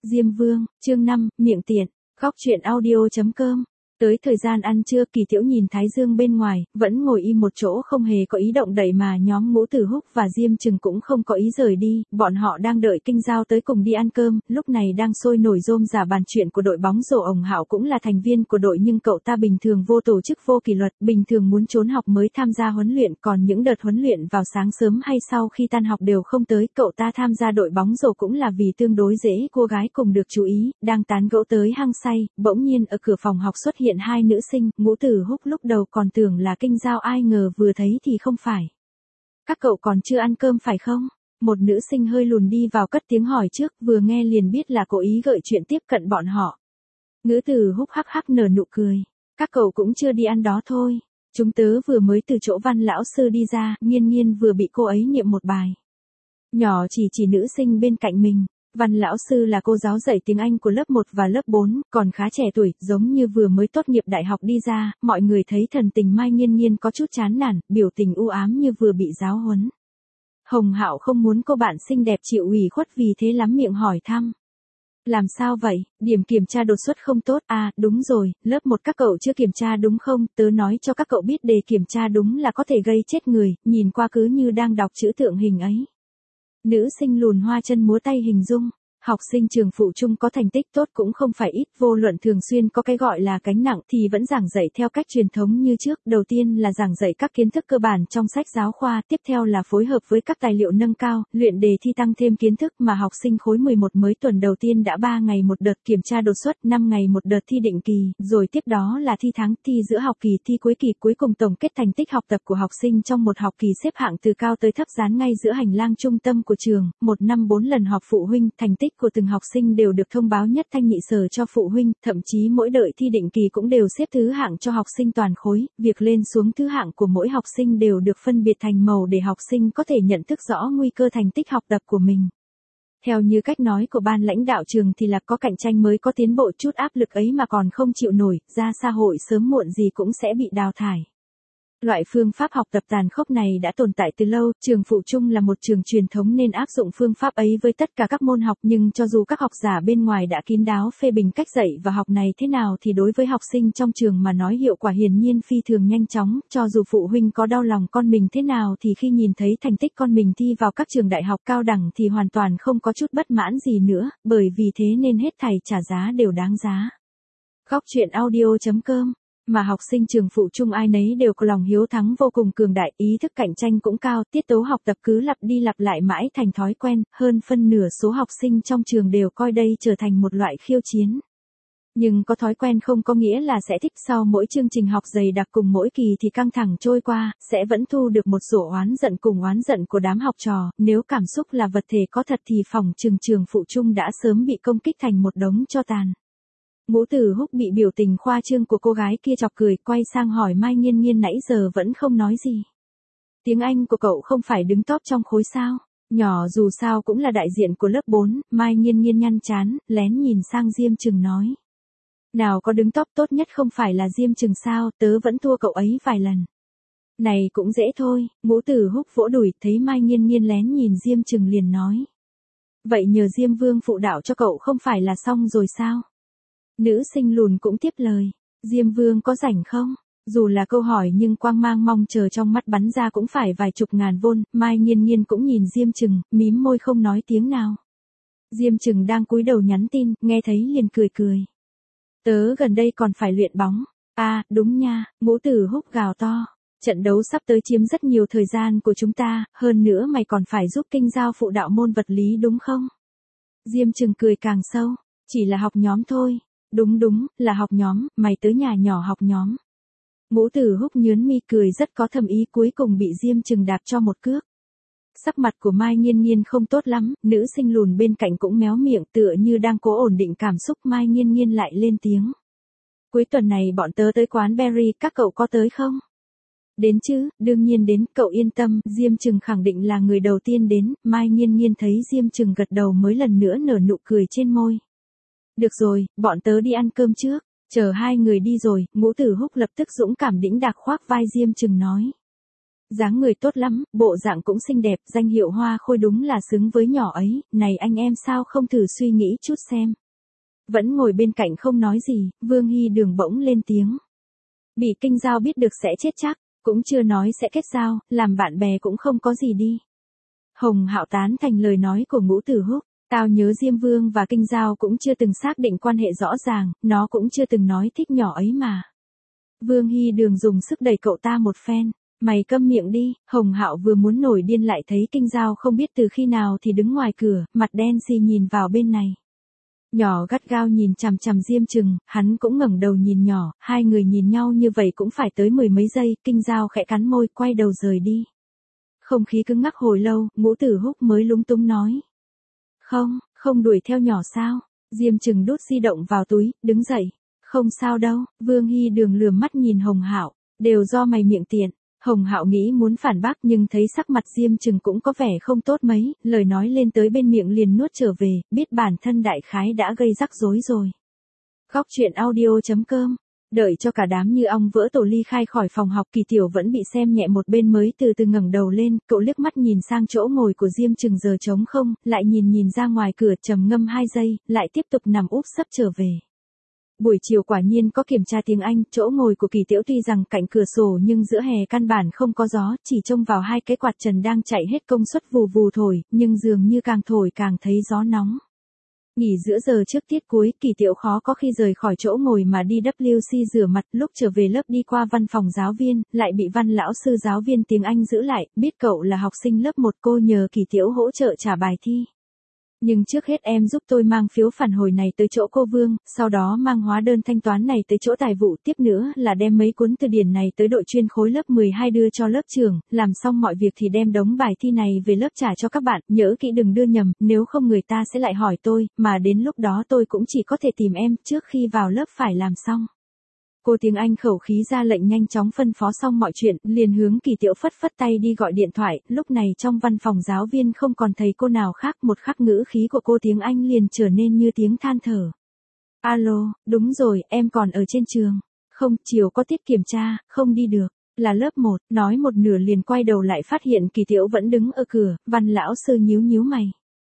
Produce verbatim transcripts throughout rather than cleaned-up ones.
Diêm Vương, chương năm, miệng tiện, góc truyện audio chấm com. Tới thời gian ăn trưa, Kỳ Tiểu nhìn Thái Dương bên ngoài, vẫn ngồi im một chỗ không hề có ý động đậy mà nhóm Ngũ Tử Húc và Diêm Trừng cũng không có ý rời đi, bọn họ đang đợi Kinh Giao tới cùng đi ăn cơm, lúc này đang sôi nổi rôm rả bàn chuyện của đội bóng rổ. Ổng Hạo cũng là thành viên của đội nhưng cậu ta bình thường vô tổ chức vô kỷ luật, bình thường muốn trốn học mới tham gia huấn luyện, còn những đợt huấn luyện vào sáng sớm hay sau khi tan học đều không tới. Cậu ta tham gia đội bóng rổ cũng là vì tương đối dễ cô gái cùng được chú ý, đang tán gẫu tới hăng say, bỗng nhiên ở cửa phòng học xuất hiện hai nữ sinh. Ngũ Tử Húc lúc đầu còn tưởng là Kinh Giao, ai ngờ vừa thấy thì không phải. Các cậu còn chưa ăn cơm phải không? Một nữ sinh hơi lùn đi vào cất tiếng hỏi trước, vừa nghe liền biết là cố ý gợi chuyện tiếp cận bọn họ. Ngũ Tử Húc hắc hắc nở nụ cười. Các cậu cũng chưa đi ăn đó thôi. Chúng tớ vừa mới từ chỗ Văn lão sư đi ra, Nghiên Nghiên vừa bị cô ấy niệm một bài. Nhỏ chỉ chỉ nữ sinh bên cạnh mình. Văn lão sư là cô giáo dạy tiếng Anh của lớp một và lớp bốn, còn khá trẻ tuổi, giống như vừa mới tốt nghiệp đại học đi ra. Mọi người thấy thần tình Mai Nghiên Nghiên có chút chán nản, biểu tình u ám như vừa bị giáo huấn. Hồng Hạo không muốn cô bạn xinh đẹp chịu ủy khuất, vì thế lắm miệng hỏi thăm. Làm sao vậy, điểm kiểm tra đột xuất không tốt à? Đúng rồi, lớp một các cậu chưa kiểm tra đúng không? Tớ nói cho các cậu biết, đề kiểm tra đúng là có thể gây chết người, nhìn qua cứ như đang đọc chữ tượng hình ấy. Nữ sinh lùn hoa chân múa tay hình dung. Học sinh trường phụ trung có thành tích tốt cũng không phải ít, vô luận thường xuyên có cái gọi là gánh nặng thì vẫn giảng dạy theo cách truyền thống như trước. Đầu tiên là giảng dạy các kiến thức cơ bản trong sách giáo khoa, tiếp theo là phối hợp với các tài liệu nâng cao, luyện đề thi tăng thêm kiến thức. Mà học sinh khối mười một mới tuần đầu tiên đã ba ngày một đợt kiểm tra đột xuất, năm ngày một đợt thi định kỳ, rồi tiếp đó là thi tháng, thi giữa học kỳ, thi cuối kỳ, cuối cùng tổng kết thành tích học tập của học sinh trong một học kỳ, xếp hạng từ cao tới thấp dán ngay giữa hành lang trung tâm của trường. Một năm bốn lần họp phụ huynh, thành tích của từng học sinh đều được thông báo nhất thanh nhị sở cho phụ huynh, thậm chí mỗi đợi thi định kỳ cũng đều xếp thứ hạng cho học sinh toàn khối, việc lên xuống thứ hạng của mỗi học sinh đều được phân biệt thành màu để học sinh có thể nhận thức rõ nguy cơ thành tích học tập của mình. Theo như cách nói của ban lãnh đạo trường thì là có cạnh tranh mới có tiến bộ, chút áp lực ấy mà còn không chịu nổi, ra xã hội sớm muộn gì cũng sẽ bị đào thải. Loại phương pháp học tập tàn khốc này đã tồn tại từ lâu, trường phụ trung là một trường truyền thống nên áp dụng phương pháp ấy với tất cả các môn học, nhưng cho dù các học giả bên ngoài đã kín đáo phê bình cách dạy và học này thế nào thì đối với học sinh trong trường mà nói hiệu quả hiển nhiên phi thường nhanh chóng. Cho dù phụ huynh có đau lòng con mình thế nào thì khi nhìn thấy thành tích con mình thi vào các trường đại học cao đẳng thì hoàn toàn không có chút bất mãn gì nữa, bởi vì thế nên hết thảy trả giá đều đáng giá. Góc truyện audio chấm com. Mà học sinh trường phụ trung ai nấy đều có lòng hiếu thắng vô cùng cường đại, ý thức cạnh tranh cũng cao, tiết tấu học tập cứ lặp đi lặp lại mãi thành thói quen, hơn phân nửa số học sinh trong trường đều coi đây trở thành một loại khiêu chiến. Nhưng có thói quen không có nghĩa là sẽ thích, sau mỗi chương trình học dày đặc cùng mỗi kỳ thì căng thẳng trôi qua, sẽ vẫn thu được một rổ oán giận cùng oán giận của đám học trò, nếu cảm xúc là vật thể có thật thì phòng trường trường phụ trung đã sớm bị công kích thành một đống tro tàn. Ngũ Tử Húc bị biểu tình khoa trương của cô gái kia chọc cười, quay sang hỏi Mai Nghiên Nghiên nãy giờ vẫn không nói gì. Tiếng Anh của cậu không phải đứng top trong khối sao? Nhỏ dù sao cũng là đại diện của lớp bốn, Mai Nghiên Nghiên nhăn chán, lén nhìn sang Diêm Trừng nói. Nào có đứng top, tốt nhất không phải là Diêm Trừng sao, tớ vẫn thua cậu ấy vài lần. Này cũng dễ thôi, Ngũ Tử Húc vỗ đùi, thấy Mai Nghiên Nghiên lén nhìn Diêm Trừng liền nói. Vậy nhờ Diêm Vương phụ đạo cho cậu không phải là xong rồi sao? Nữ sinh lùn cũng tiếp lời, Diêm Vương có rảnh không? Dù là câu hỏi nhưng quang mang mong chờ trong mắt bắn ra cũng phải vài chục ngàn vôn. Mai Nghiên Nghiên cũng nhìn Diêm Trừng, mím môi không nói tiếng nào. Diêm Trừng đang cúi đầu nhắn tin, nghe thấy liền cười cười. Tớ gần đây còn phải luyện bóng. À, đúng nha, Ngũ Tử Húc gào to. Trận đấu sắp tới chiếm rất nhiều thời gian của chúng ta, hơn nữa mày còn phải giúp Kinh Giao phụ đạo môn vật lý đúng không? Diêm Trừng cười càng sâu, chỉ là học nhóm thôi. Đúng đúng, là học nhóm, mày tới nhà nhỏ học nhóm. Ngũ Tử Húc nhớn mi cười rất có thâm ý, cuối cùng bị Diêm Trừng đạp cho một cước. Sắc mặt của Mai Nghiên Nghiên không tốt lắm, nữ sinh lùn bên cạnh cũng méo miệng tựa như đang cố ổn định cảm xúc. Mai Nghiên Nghiên lại lên tiếng. Cuối tuần này bọn tớ tới quán Berry, các cậu có tới không? Đến chứ, đương nhiên đến, cậu yên tâm, Diêm Trừng khẳng định là người đầu tiên đến. Mai Nghiên Nghiên thấy Diêm Trừng gật đầu mới lần nữa nở nụ cười trên môi. Được rồi, bọn tớ đi ăn cơm trước. Chờ hai người đi rồi, Ngũ Tử Húc lập tức dũng cảm đĩnh đạc khoác vai Diêm Trừng nói. Dáng người tốt lắm, bộ dạng cũng xinh đẹp, danh hiệu Hoa Khôi đúng là xứng với nhỏ ấy, này anh em sao không thử suy nghĩ chút xem. Vẫn ngồi bên cạnh không nói gì, Vương Hy Đường bỗng lên tiếng. Bị Kinh Giao biết được sẽ chết chắc, cũng chưa nói sẽ kết giao, làm bạn bè cũng không có gì đi. Hồng Hạo tán thành lời nói của Ngũ Tử Húc, tao nhớ Diêm Vương và Kinh Giao cũng chưa từng xác định quan hệ rõ ràng, nó cũng chưa từng nói thích nhỏ ấy mà. Vương Hy Đường dùng sức đẩy cậu ta một phen. Mày câm miệng đi, Hồng Hạo vừa muốn nổi điên lại thấy Kinh Giao không biết từ khi nào thì đứng ngoài cửa, mặt đen xì nhìn vào bên này. Nhỏ gắt gao nhìn chằm chằm Diêm Trừng, hắn cũng ngẩng đầu nhìn nhỏ, hai người nhìn nhau như vậy cũng phải tới mười mấy giây, Kinh Giao khẽ cắn môi, quay đầu rời đi. Không khí cứng ngắc hồi lâu, Ngũ Tử Húc mới lúng túng nói. Không, không đuổi theo nhỏ sao? Diêm Trừng đút di động vào túi, đứng dậy. Không sao đâu, Vương Hy Đường lườm mắt nhìn Hồng Hạo, đều do mày miệng tiện. Hồng Hạo nghĩ muốn phản bác nhưng thấy sắc mặt Diêm Trừng cũng có vẻ không tốt mấy, lời nói lên tới bên miệng liền nuốt trở về, biết bản thân đại khái đã gây rắc rối rồi. Góc truyện audio chấm com. Đợi cho cả đám như ong vỡ tổ ly khai khỏi phòng học, Kỳ Tiểu vẫn bị xem nhẹ một bên mới từ từ ngẩng đầu lên, cậu liếc mắt nhìn sang chỗ ngồi của Diêm Trừng giờ trống không, lại nhìn nhìn ra ngoài cửa trầm ngâm hai giây, lại tiếp tục nằm úp sấp trở về. Buổi chiều quả nhiên có kiểm tra tiếng Anh, chỗ ngồi của Kỳ Tiểu tuy rằng cạnh cửa sổ nhưng giữa hè căn bản không có gió, chỉ trông vào hai cái quạt trần đang chạy hết công suất vù vù thổi, nhưng dường như càng thổi càng thấy gió nóng. Nghỉ giữa giờ trước tiết cuối, Kỳ Tiểu khó có khi rời khỏi chỗ ngồi mà đi W C rửa mặt, lúc trở về lớp đi qua văn phòng giáo viên, lại bị Văn lão sư giáo viên tiếng Anh giữ lại, biết cậu là học sinh lớp một, cô nhờ Kỳ Tiểu hỗ trợ trả bài thi. Nhưng trước hết em giúp tôi mang phiếu phản hồi này tới chỗ cô Vương, sau đó mang hóa đơn thanh toán này tới chỗ tài vụ, tiếp nữa là đem mấy cuốn từ điển này tới đội chuyên khối lớp mười hai đưa cho lớp trưởng, làm xong mọi việc thì đem đống bài thi này về lớp trả cho các bạn, nhớ kỹ đừng đưa nhầm, nếu không người ta sẽ lại hỏi tôi, mà đến lúc đó tôi cũng chỉ có thể tìm em, trước khi vào lớp phải làm xong. Cô tiếng Anh khẩu khí ra lệnh nhanh chóng phân phó xong mọi chuyện, liền hướng Kỳ Tiểu phất phất tay đi gọi điện thoại, lúc này trong văn phòng giáo viên không còn thầy cô nào khác, một khắc ngữ khí của cô tiếng Anh liền trở nên như tiếng than thở. Alo, đúng rồi, em còn ở trên trường. Không, chiều có tiết kiểm tra, không đi được. Là lớp một, nói một nửa liền quay đầu lại phát hiện Kỳ Tiểu vẫn đứng ở cửa, Văn lão sư nhíu nhíu mày.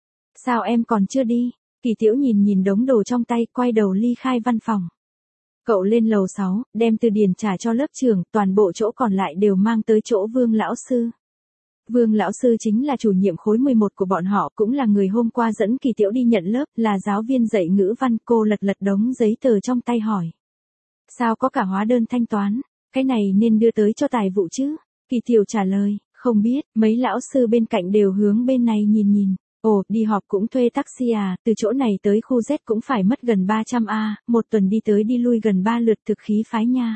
Sao em còn chưa đi? Kỳ Tiểu nhìn nhìn đống đồ trong tay, quay đầu ly khai văn phòng. Cậu lên lầu sáu, đem từ điển trả cho lớp trưởng, toàn bộ chỗ còn lại đều mang tới chỗ Vương lão sư. Vương lão sư chính là chủ nhiệm khối mười một của bọn họ, cũng là người hôm qua dẫn Kỳ Tiểu đi nhận lớp, là giáo viên dạy ngữ văn. Cô lật lật đống giấy tờ trong tay hỏi. Sao có cả hóa đơn thanh toán, cái này nên đưa tới cho tài vụ chứ? Kỳ Tiểu trả lời, không biết, mấy lão sư bên cạnh đều hướng bên này nhìn nhìn. Ồ, đi họp cũng thuê taxi à, từ chỗ này tới khu Z cũng phải mất gần ba trăm a, một tuần đi tới đi lui gần ba lượt, thực khí phái nha.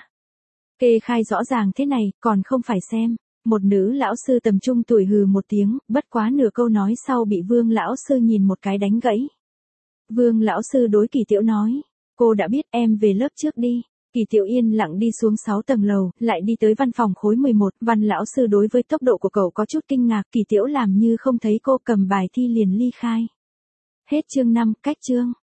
Kê khai rõ ràng thế này, còn không phải xem. Một nữ lão sư tầm trung tuổi hừ một tiếng, bất quá nửa câu nói sau bị Vương lão sư nhìn một cái đánh gãy. Vương lão sư đối Kỳ Tiểu nói, cô đã biết, em về lớp trước đi. Kỳ Tiểu yên lặng đi xuống sáu tầng lầu, lại đi tới văn phòng khối mười một, Văn lão sư đối với tốc độ của cậu có chút kinh ngạc, Kỳ Tiểu làm như không thấy cô, cầm bài thi liền ly khai. Hết chương năm, cách chương.